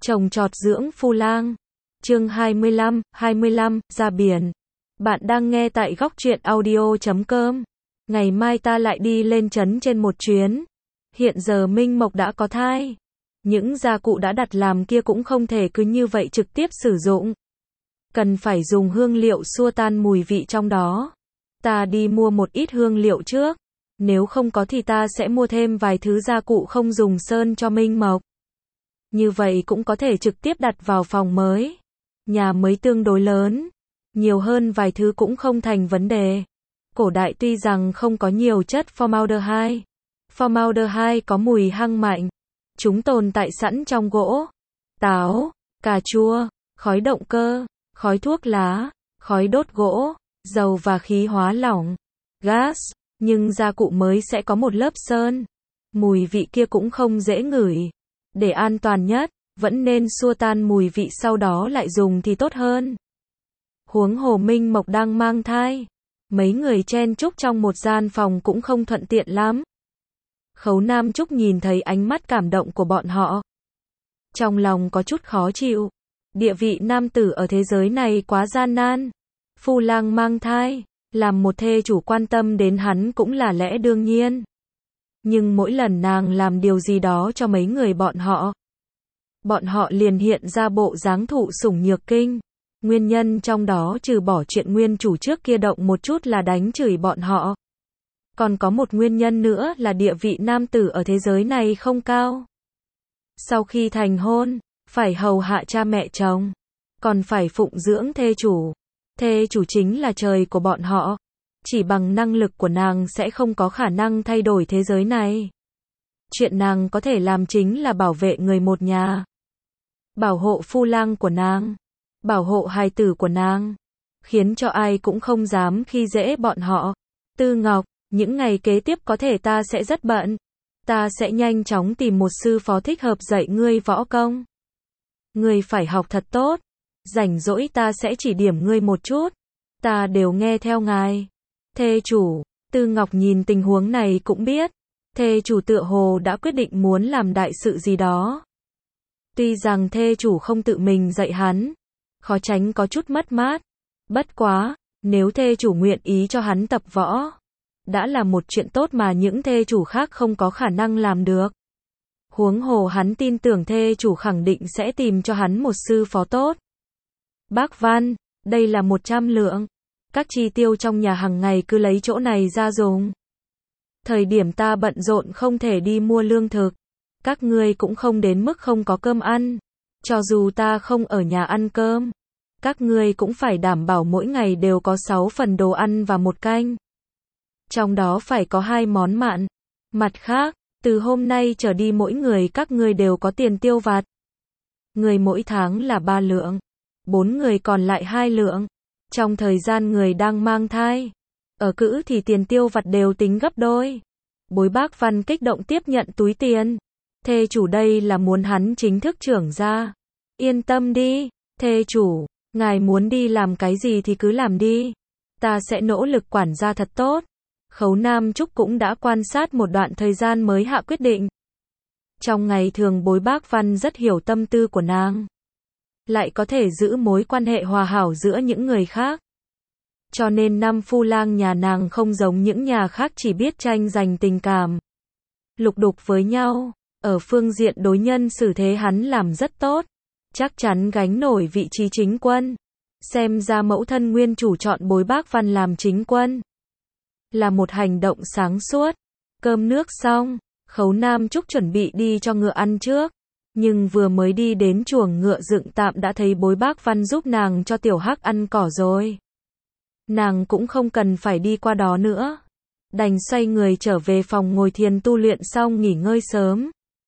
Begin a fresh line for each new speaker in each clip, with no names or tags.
Trồng trọt dưỡng phu lang. Chương 25, ra biển. Bạn đang nghe tại góc truyện audio.com. Ngày mai ta lại đi lên trấn trên một chuyến. Hiện giờ Minh Mộc đã có thai. Những gia cụ đã đặt làm kia cũng không thể cứ như vậy trực tiếp sử dụng. Cần phải dùng hương liệu xua tan mùi vị trong đó. Ta đi mua một ít hương liệu trước. Nếu không có thì ta sẽ mua thêm vài thứ gia cụ không dùng sơn cho Minh Mộc. Như vậy cũng có thể trực tiếp đặt vào phòng mới. Nhà mới tương đối lớn. Nhiều hơn vài thứ cũng không thành vấn đề. Cổ đại tuy rằng không có nhiều chất formaldehyde. Formaldehyde có mùi hăng mạnh. Chúng tồn tại sẵn trong gỗ, táo, cà chua, khói động cơ, khói thuốc lá, khói đốt gỗ, dầu và khí hóa lỏng, gas. Nhưng gia cụ mới sẽ có một lớp sơn. Mùi vị kia cũng không dễ ngửi. Để an toàn nhất, vẫn nên xua tan mùi vị sau đó lại dùng thì tốt hơn. Huống hồ Minh Mộc đang mang thai. Mấy người chen chúc trong một gian phòng cũng không thuận tiện lắm. Khấu Nam Trúc nhìn thấy ánh mắt cảm động của bọn họ. Trong lòng có chút khó chịu. Địa vị nam tử ở thế giới này quá gian nan. Phu lang mang thai, làm một thê chủ quan tâm đến hắn cũng là lẽ đương nhiên. Nhưng mỗi lần nàng làm điều gì đó cho mấy người bọn họ liền hiện ra bộ dáng thụ sủng nhược kinh. Nguyên nhân trong đó trừ bỏ chuyện nguyên chủ trước kia động một chút là đánh chửi bọn họ. Còn có một nguyên nhân nữa là địa vị nam tử ở thế giới này không cao. Sau khi thành hôn, phải hầu hạ cha mẹ chồng, còn phải phụng dưỡng thê chủ. Thê chủ chính là trời của bọn họ. Chỉ bằng năng lực của nàng sẽ không có khả năng thay đổi thế giới này. Chuyện nàng có thể làm chính là bảo vệ người một nhà. Bảo hộ phu lang của nàng. Bảo hộ hài tử của nàng. Khiến cho ai cũng không dám khi dễ bọn họ. Tư Ngọc, những ngày kế tiếp có thể ta sẽ rất bận. Ta sẽ nhanh chóng tìm một sư phó thích hợp dạy ngươi võ công. Ngươi phải học thật tốt. Rảnh rỗi ta sẽ chỉ điểm ngươi một chút. Ta đều nghe theo ngài. Thê chủ, Tư Ngọc nhìn tình huống này cũng biết. Thê chủ tựa hồ đã quyết định muốn làm đại sự gì đó. Tuy rằng thê chủ không tự mình dạy hắn, khó tránh có chút mất mát. Bất quá, nếu thê chủ nguyện ý cho hắn tập võ, đã là một chuyện tốt mà những thê chủ khác không có khả năng làm được. Huống hồ hắn tin tưởng thê chủ khẳng định sẽ tìm cho hắn một sư phó tốt. Bác Văn, đây là 100 lượng. Các chi tiêu trong nhà hàng ngày cứ lấy chỗ này ra dùng. Thời điểm ta bận rộn không thể đi mua lương thực. Các ngươi cũng không đến mức không có cơm ăn. Cho dù ta không ở nhà ăn cơm, các ngươi cũng phải đảm bảo mỗi ngày đều có 6 phần đồ ăn và một canh. Trong đó phải có 2 món mặn. Mặt khác, từ hôm nay trở đi mỗi người các ngươi đều có tiền tiêu vặt. Người mỗi tháng là 3 lượng. 4 người còn lại 2 lượng. Trong thời gian người đang mang thai, ở cữ thì tiền tiêu vặt đều tính gấp đôi. Bối Bác Văn kích động tiếp nhận túi tiền. Thê chủ đây là muốn hắn chính thức trưởng ra. Yên tâm đi, thê chủ, ngài muốn đi làm cái gì thì cứ làm đi. Ta sẽ nỗ lực quản gia thật tốt. Khấu Nam Trúc cũng đã quan sát một đoạn thời gian mới hạ quyết định. Trong ngày thường Bối Bác Văn rất hiểu tâm tư của nàng. Lại có thể giữ mối quan hệ hòa hảo giữa những người khác. Cho nên năm phu lang nhà nàng không giống những nhà khác chỉ biết tranh giành tình cảm. Lục đục với nhau, ở phương diện đối nhân xử thế hắn làm rất tốt. Chắc chắn gánh nổi vị trí chính quân. Xem ra mẫu thân nguyên chủ chọn Bối Bác Văn làm chính quân là một hành động sáng suốt. Cơm nước xong, Khấu Nam Trúc chuẩn bị đi cho ngựa ăn trước. Nhưng vừa mới đi đến chuồng ngựa dựng tạm đã thấy Bối Bác Văn giúp nàng cho tiểu hắc ăn cỏ rồi. Nàng cũng không cần phải đi qua đó nữa. Đành xoay người trở về phòng ngồi thiền tu luyện xong nghỉ ngơi sớm.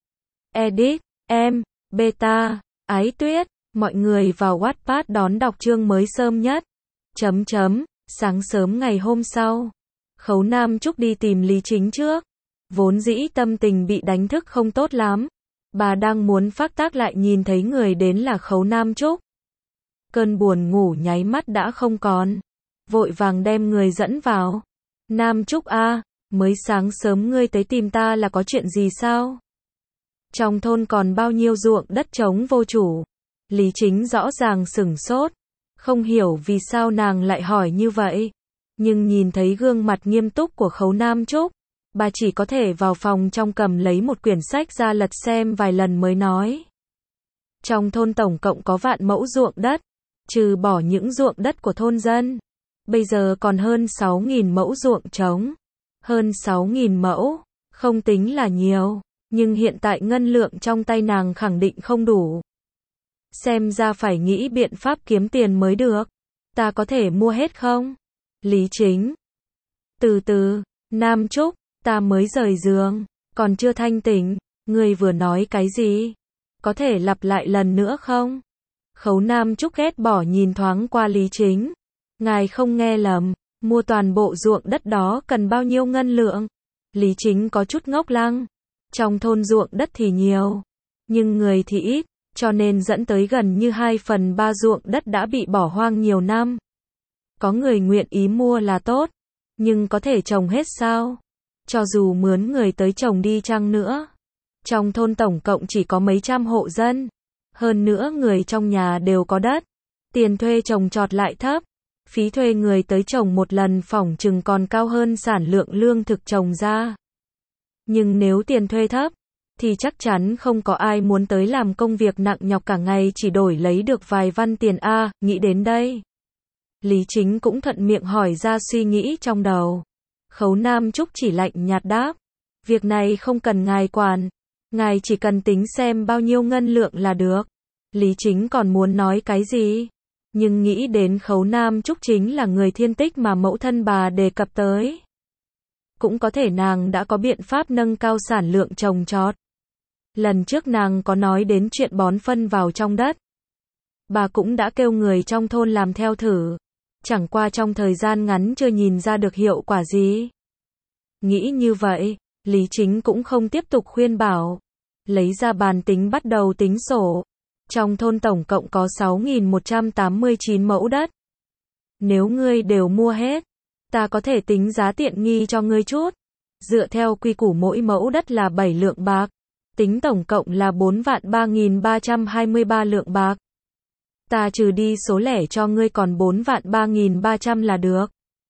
Edit, em, beta, ái tuyết, mọi người vào Wattpad đón đọc chương mới sớm nhất. Sáng sớm ngày hôm sau, Khấu Nam Trúc đi tìm Lý Chính trước. Vốn dĩ tâm tình bị đánh thức không tốt lắm. Bà đang muốn phát tác lại nhìn thấy người đến là Khấu Nam Trúc. Cơn buồn ngủ nháy mắt đã không còn. Vội vàng đem người dẫn vào. Nam Trúc a, mới sáng sớm ngươi tới tìm ta là có chuyện gì sao? Trong thôn còn bao nhiêu ruộng đất trống vô chủ. Lý Chính rõ ràng sửng sốt, không hiểu vì sao nàng lại hỏi như vậy. Nhưng nhìn thấy gương mặt nghiêm túc của Khấu Nam Trúc, bà chỉ có thể vào phòng trong cầm lấy một quyển sách ra lật xem vài lần mới nói. Trong thôn tổng cộng có vạn mẫu ruộng đất, trừ bỏ những ruộng đất của thôn dân. Bây giờ còn hơn 6.000 mẫu ruộng trống. Hơn 6.000 mẫu, không tính là nhiều, nhưng hiện tại ngân lượng trong tay nàng khẳng định không đủ. Xem ra phải nghĩ biện pháp kiếm tiền mới được. Ta có thể mua hết không? Lý Chính. Từ từ, Nam Trúc, ta mới rời giường, còn chưa thanh tỉnh, ngươi vừa nói cái gì? Có thể lặp lại lần nữa không? Khấu Nam Trúc ghét bỏ nhìn thoáng qua Lý Chính. Ngài không nghe lầm, mua toàn bộ ruộng đất đó cần bao nhiêu ngân lượng? Lý Chính có chút ngốc lăng. Trong thôn ruộng đất thì nhiều, nhưng người thì ít, cho nên dẫn tới gần như 2/3 ruộng đất đã bị bỏ hoang nhiều năm. Có người nguyện ý mua là tốt, nhưng có thể trồng hết sao? Cho dù mướn người tới trồng đi chăng nữa. Trong thôn tổng cộng chỉ có mấy trăm hộ dân. Hơn nữa người trong nhà đều có đất. Tiền thuê trồng trọt lại thấp. Phí thuê người tới trồng một lần phỏng chừng còn cao hơn sản lượng lương thực trồng ra. Nhưng nếu tiền thuê thấp, thì chắc chắn không có ai muốn tới làm công việc nặng nhọc cả ngày chỉ đổi lấy được vài văn tiền a. Nghĩ đến đây, Lý Chính cũng thuận miệng hỏi ra suy nghĩ trong đầu. Khấu Nam Trúc chỉ lạnh nhạt đáp. Việc này không cần ngài quản. Ngài chỉ cần tính xem bao nhiêu ngân lượng là được. Lý Chính còn muốn nói cái gì? Nhưng nghĩ đến Khấu Nam Trúc chính là người thiên tích mà mẫu thân bà đề cập tới. Cũng có thể nàng đã có biện pháp nâng cao sản lượng trồng trọt. Lần trước nàng có nói đến chuyện bón phân vào trong đất. Bà cũng đã kêu người trong thôn làm theo thử. Chẳng qua trong thời gian ngắn chưa nhìn ra được hiệu quả gì. Nghĩ như vậy, Lý Chính cũng không tiếp tục khuyên bảo. Lấy ra bàn tính bắt đầu tính sổ. Trong thôn tổng cộng có 6.189 mẫu đất. Nếu ngươi đều mua hết, ta có thể tính giá tiện nghi cho ngươi chút. Dựa theo quy củ mỗi mẫu đất là 7 lượng bạc. Tính tổng cộng là 4.323 lượng bạc. Ta trừ đi số lẻ cho ngươi còn 4.300 là được.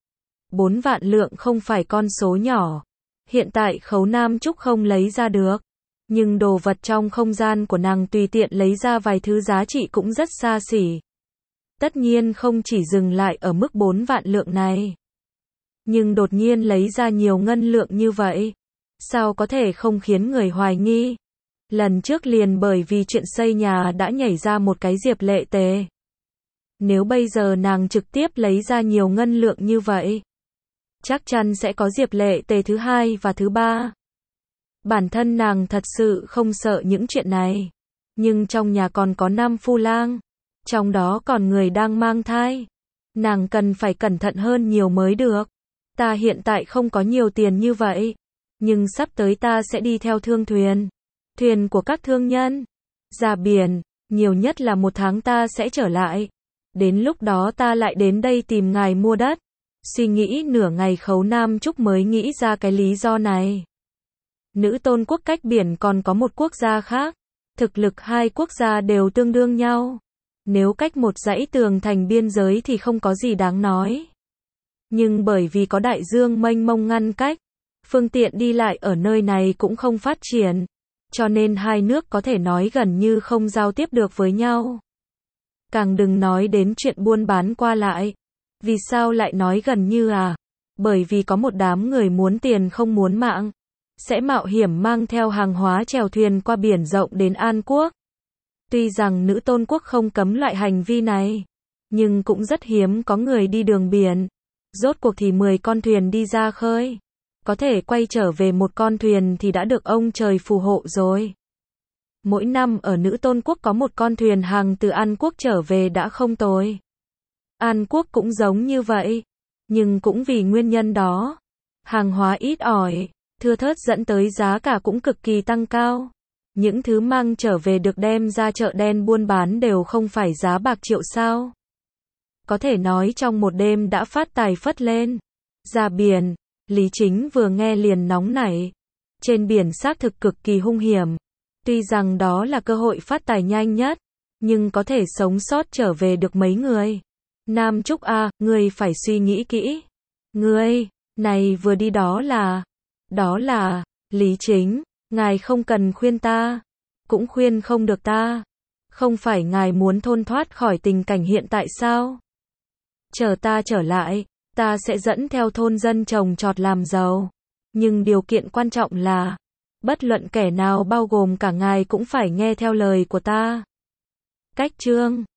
4 vạn lượng không phải con số nhỏ. Hiện tại Khấu Nam Trúc không lấy ra được. Nhưng đồ vật trong không gian của nàng tùy tiện lấy ra vài thứ giá trị cũng rất xa xỉ. Tất nhiên không chỉ dừng lại ở mức 4 vạn lượng này. Nhưng đột nhiên lấy ra nhiều ngân lượng như vậy. Sao có thể không khiến người hoài nghi? Lần trước liền bởi vì chuyện xây nhà đã nhảy ra một cái Diệp Lệ Tề. Nếu bây giờ nàng trực tiếp lấy ra nhiều ngân lượng như vậy, chắc chắn sẽ có Diệp Lệ Tề thứ hai và thứ ba. Bản thân nàng thật sự không sợ những chuyện này. Nhưng trong nhà còn có 5 phu lang. Trong đó còn người đang mang thai. Nàng cần phải cẩn thận hơn nhiều mới được. Ta hiện tại không có nhiều tiền như vậy. Nhưng sắp tới ta sẽ đi theo thương thuyền. Thuyền của các thương nhân. Ra biển. Nhiều nhất là 1 tháng ta sẽ trở lại. Đến lúc đó ta lại đến đây tìm ngài mua đất. Suy nghĩ nửa ngày Khấu Nam Trúc mới nghĩ ra cái lý do này. Nữ tôn quốc cách biển còn có một quốc gia khác. Thực lực hai quốc gia đều tương đương nhau. Nếu cách một dãy tường thành biên giới thì không có gì đáng nói. Nhưng bởi vì có đại dương mênh mông ngăn cách, phương tiện đi lại ở nơi này cũng không phát triển. Cho nên hai nước có thể nói gần như không giao tiếp được với nhau. Càng đừng nói đến chuyện buôn bán qua lại. Vì sao lại nói gần như à? Bởi vì có một đám người muốn tiền không muốn mạng. Sẽ mạo hiểm mang theo hàng hóa chèo thuyền qua biển rộng đến An Quốc. Tuy rằng nữ tôn quốc không cấm loại hành vi này, nhưng cũng rất hiếm có người đi đường biển. Rốt cuộc thì 10 con thuyền đi ra khơi. Có thể quay trở về một con thuyền thì đã được ông trời phù hộ rồi. Mỗi năm ở nữ tôn quốc có một con thuyền hàng từ An Quốc trở về đã không tồi. An Quốc cũng giống như vậy. Nhưng cũng vì nguyên nhân đó, hàng hóa ít ỏi, thưa thớt dẫn tới giá cả cũng cực kỳ tăng cao. Những thứ mang trở về được đem ra chợ đen buôn bán đều không phải giá bạc triệu sao. Có thể nói trong một đêm đã phát tài phất lên. Ra biển, Lý Chính vừa nghe liền nóng nảy. Trên biển xác thực cực kỳ hung hiểm. Tuy rằng đó là cơ hội phát tài nhanh nhất, nhưng có thể sống sót trở về được mấy người. Nam Trúc à, ngươi phải suy nghĩ kỹ. Ngươi, này vừa đi đó là, Lý Chính, ngài không cần khuyên ta, cũng khuyên không được ta. Không phải ngài muốn thôn thoát khỏi tình cảnh hiện tại sao? Chờ ta trở lại, ta sẽ dẫn theo thôn dân trồng trọt làm giàu. Nhưng điều kiện quan trọng là, bất luận kẻ nào bao gồm cả ngài cũng phải nghe theo lời của ta. Cách chương